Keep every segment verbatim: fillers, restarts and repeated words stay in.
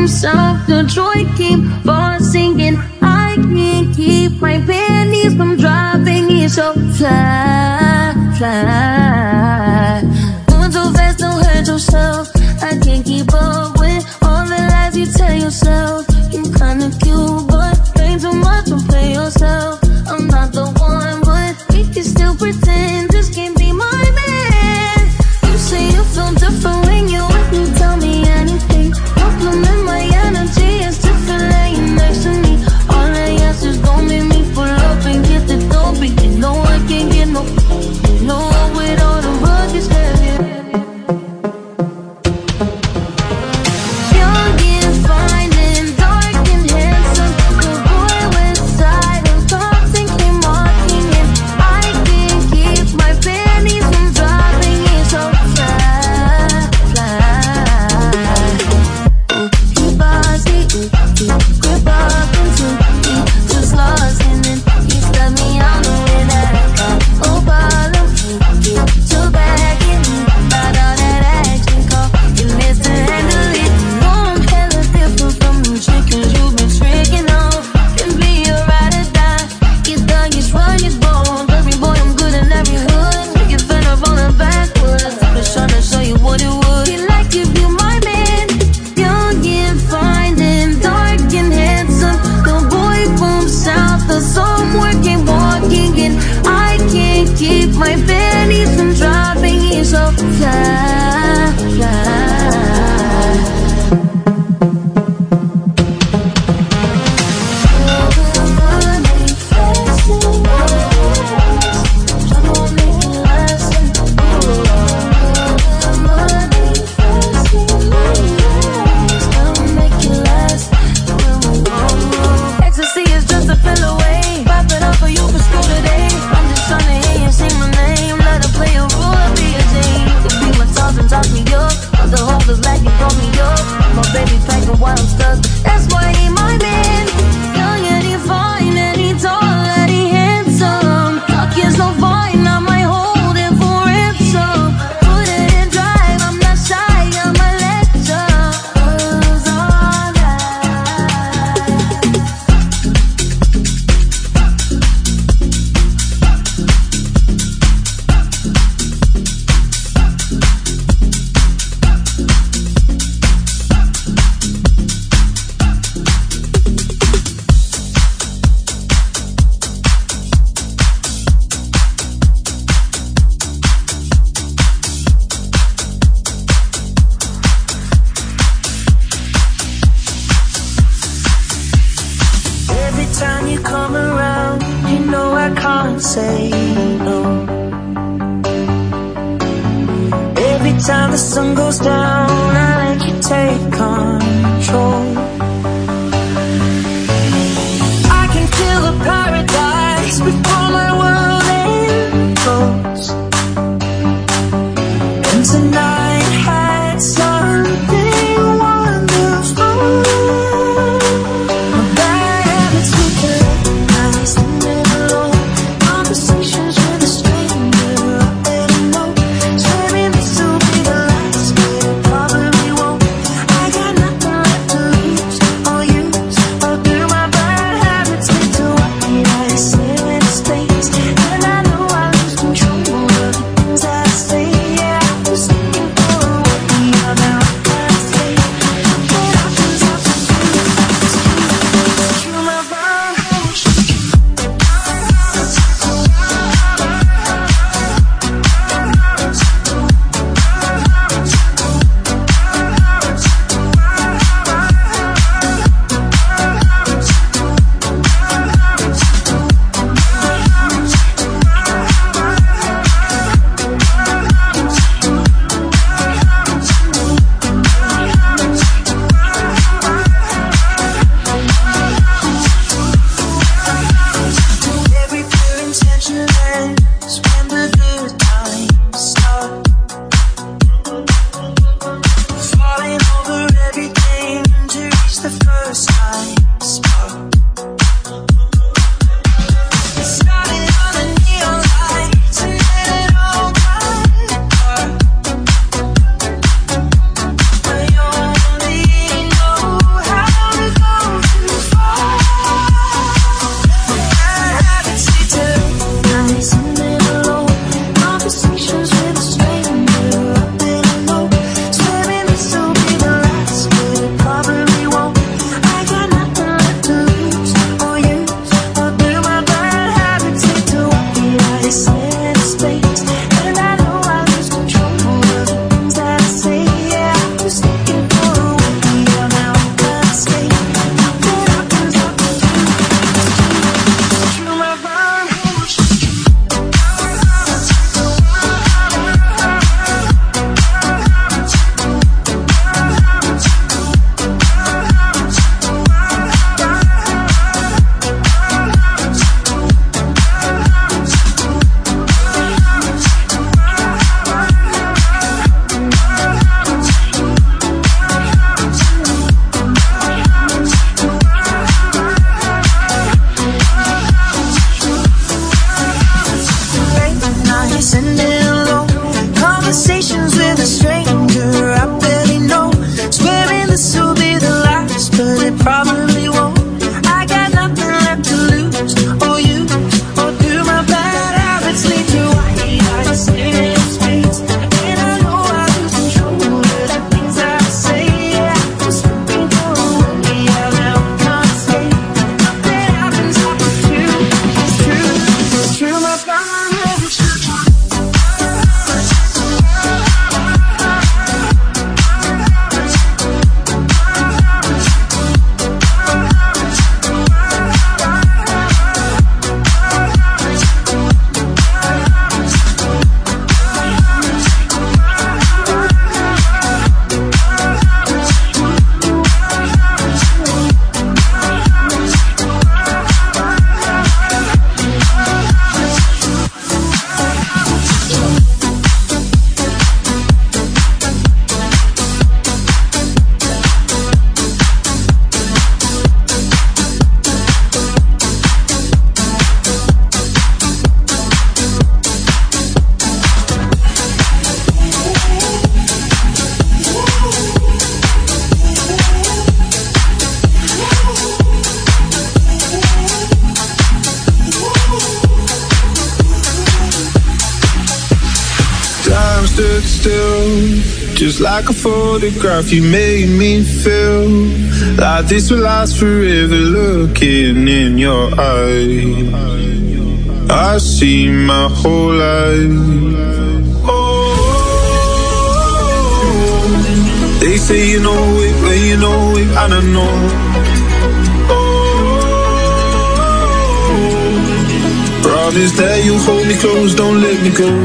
south, the joy keep forcing and I can't keep my panties from dropping. It's so fly, fly. Moving so fast, don't hurt yourself. I can't keep up with all the lies you tell yourself. You kinda cute, but ain't too much to play yourself. I'm not the one, but we can still pretend this can't be my man. You say you feel different when you with me, tell me anything. Compliment my energy, it's different laying next to me. All I ask is don't make me pull up and get the dope. You know I can't get no, you know with all the rugged stuff. To conversations with a stranger I barely know, swearing this will be the last, but it probably won't. I got nothing left to lose or use, or do my bad habits lead to white eyes staring at space? And I know I lose control of the things I say. Yeah, just looking for a way out now. I can't say nothing happens after two. It's true, it's true. My bad habits. Just like a photograph, you made me feel like this will last forever. Looking in your eyes, I see my whole life. Oh, they say you know it, but you know it, I don't know. Oh, promise that you hold me close, don't let me go.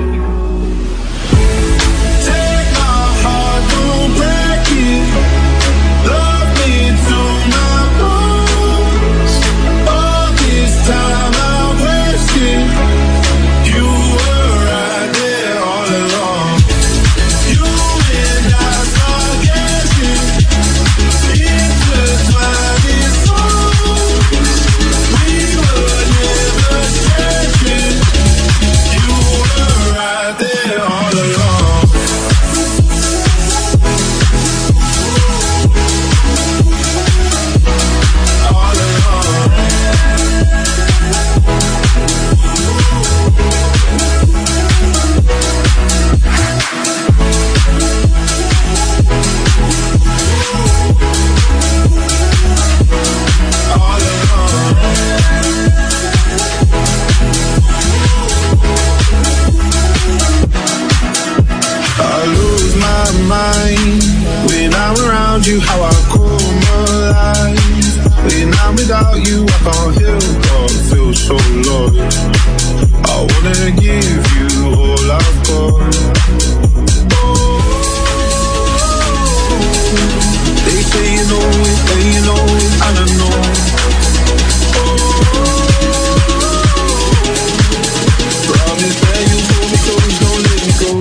You how I come alive. When I'm without you, I can't help but feel so lost. I wanna give you all I've got. Oh, they say you know it, but you know it, I don't know. Oh, promise that you hold me close, don't let me go.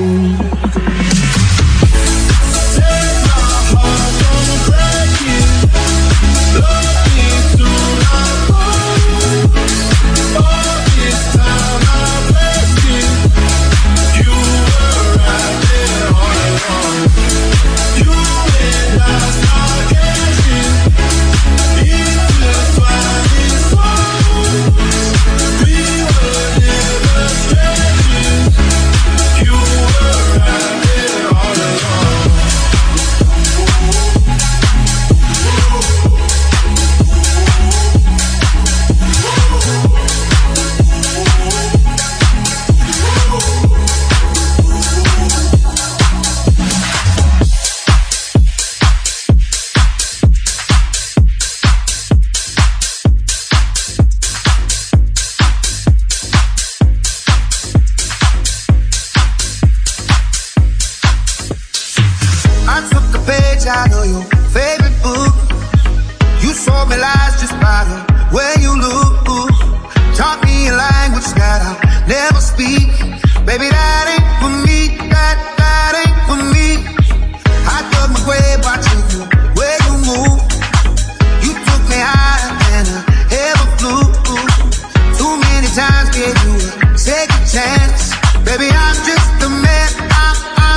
Times gave you a second chance. Baby, I'm just a man. I'm, I'm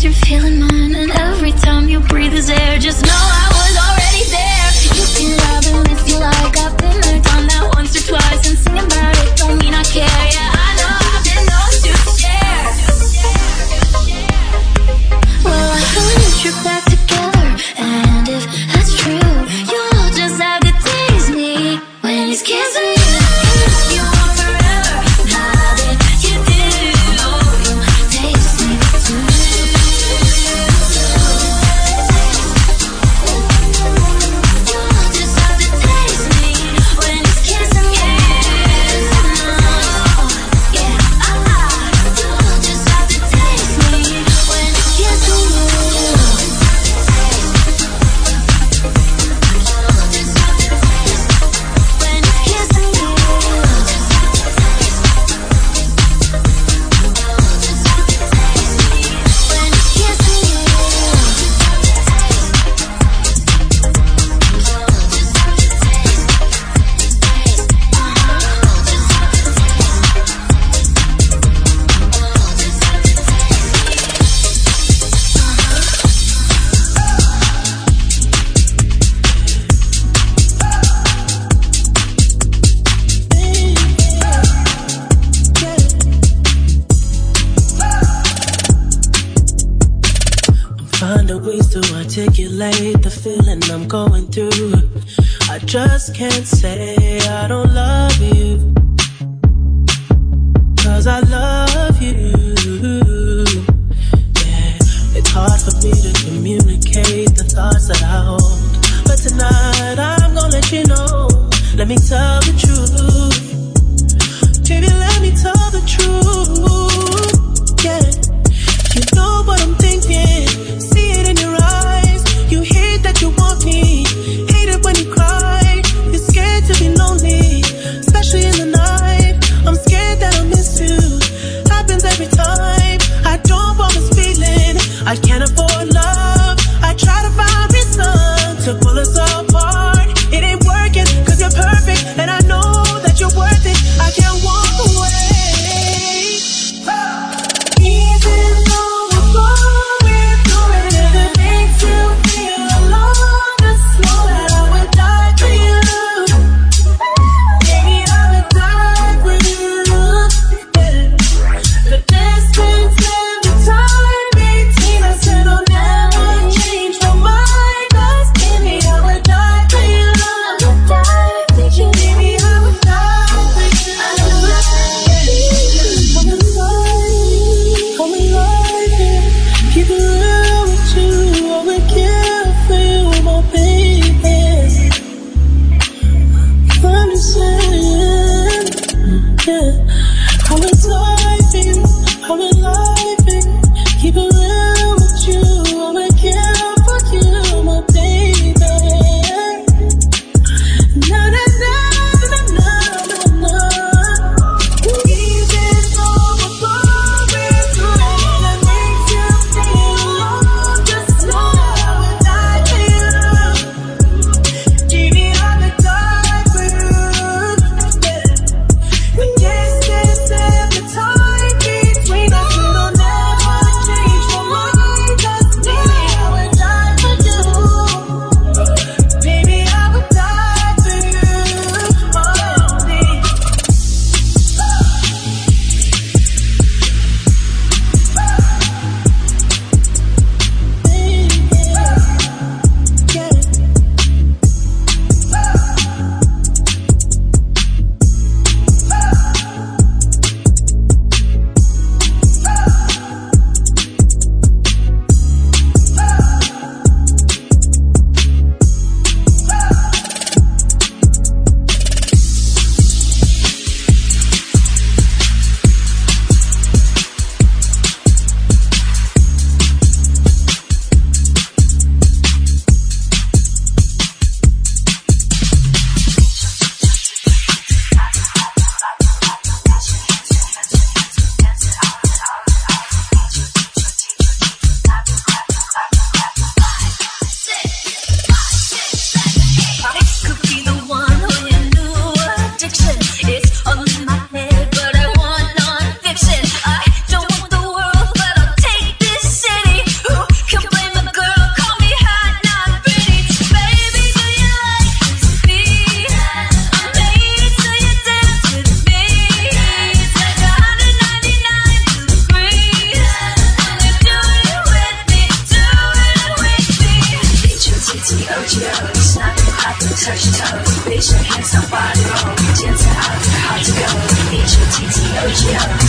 you're feeling mine, and every time you breathe is air. Just know I was already there. You can love and if you like. I've been there, done that once or twice, and singing about it don't mean I care. Yeah, I know I've been known to share. Well, I heard that you're back together, and if that's true, you'll just have to tease me when he's kissing you. You want forever, now that you do, you taste me too. You'll just have to taste me when he's kissing you. Yeah, you'll just have to taste me when he's kissing you. Finding ways to articulate the feeling I'm going through. I just can't say I don't love you, 'cause I love you. Yeah, it's hard for me to communicate the thoughts that I hold, but tonight I'm gonna let you know. Let me tell the truth. Baby, let me tell the truth. Yeah, you know what I'm thinking. See it in your eyes. You hate that you want me. Hate it when you cry. You're scared to be lonely, especially in the night. I'm scared that I'll miss you. Happens every time. I don't want this feeling. I can't afford love. I try to find reason to pull us apart. It ain't working 'cause you're perfect, and I know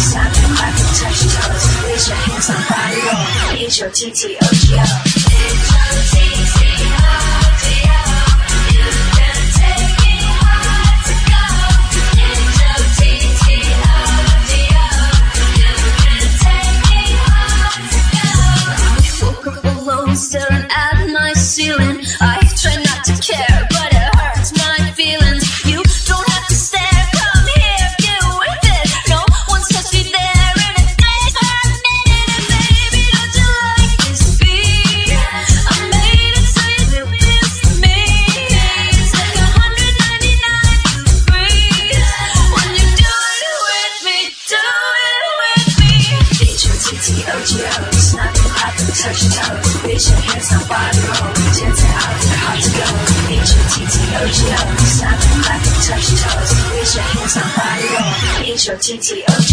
Stop and clap and touch your toes. Raise your hands on body roll. H O T T O G O. H O T T O G O. You can take me hard to go. H O T T O G O. You can take me hard to go. I woke up alone staring at my ceiling. I try not to care, but it hurts my feelings. You don't have to stare, come here, do with it. No one's touched me there in a day for a minute. And baby, don't you like this beat? I made it so you do this to me. It's like a hundred ninety-nine degrees when you do it with me, do it with me. H O T T O G O, snap and clap and touch your toes. Raise your hands on body roll. Dance it out, they're hard to go. H O T T O G O, snap and clap and touch your toes. Raise your hands on body roll. H O T T O G O.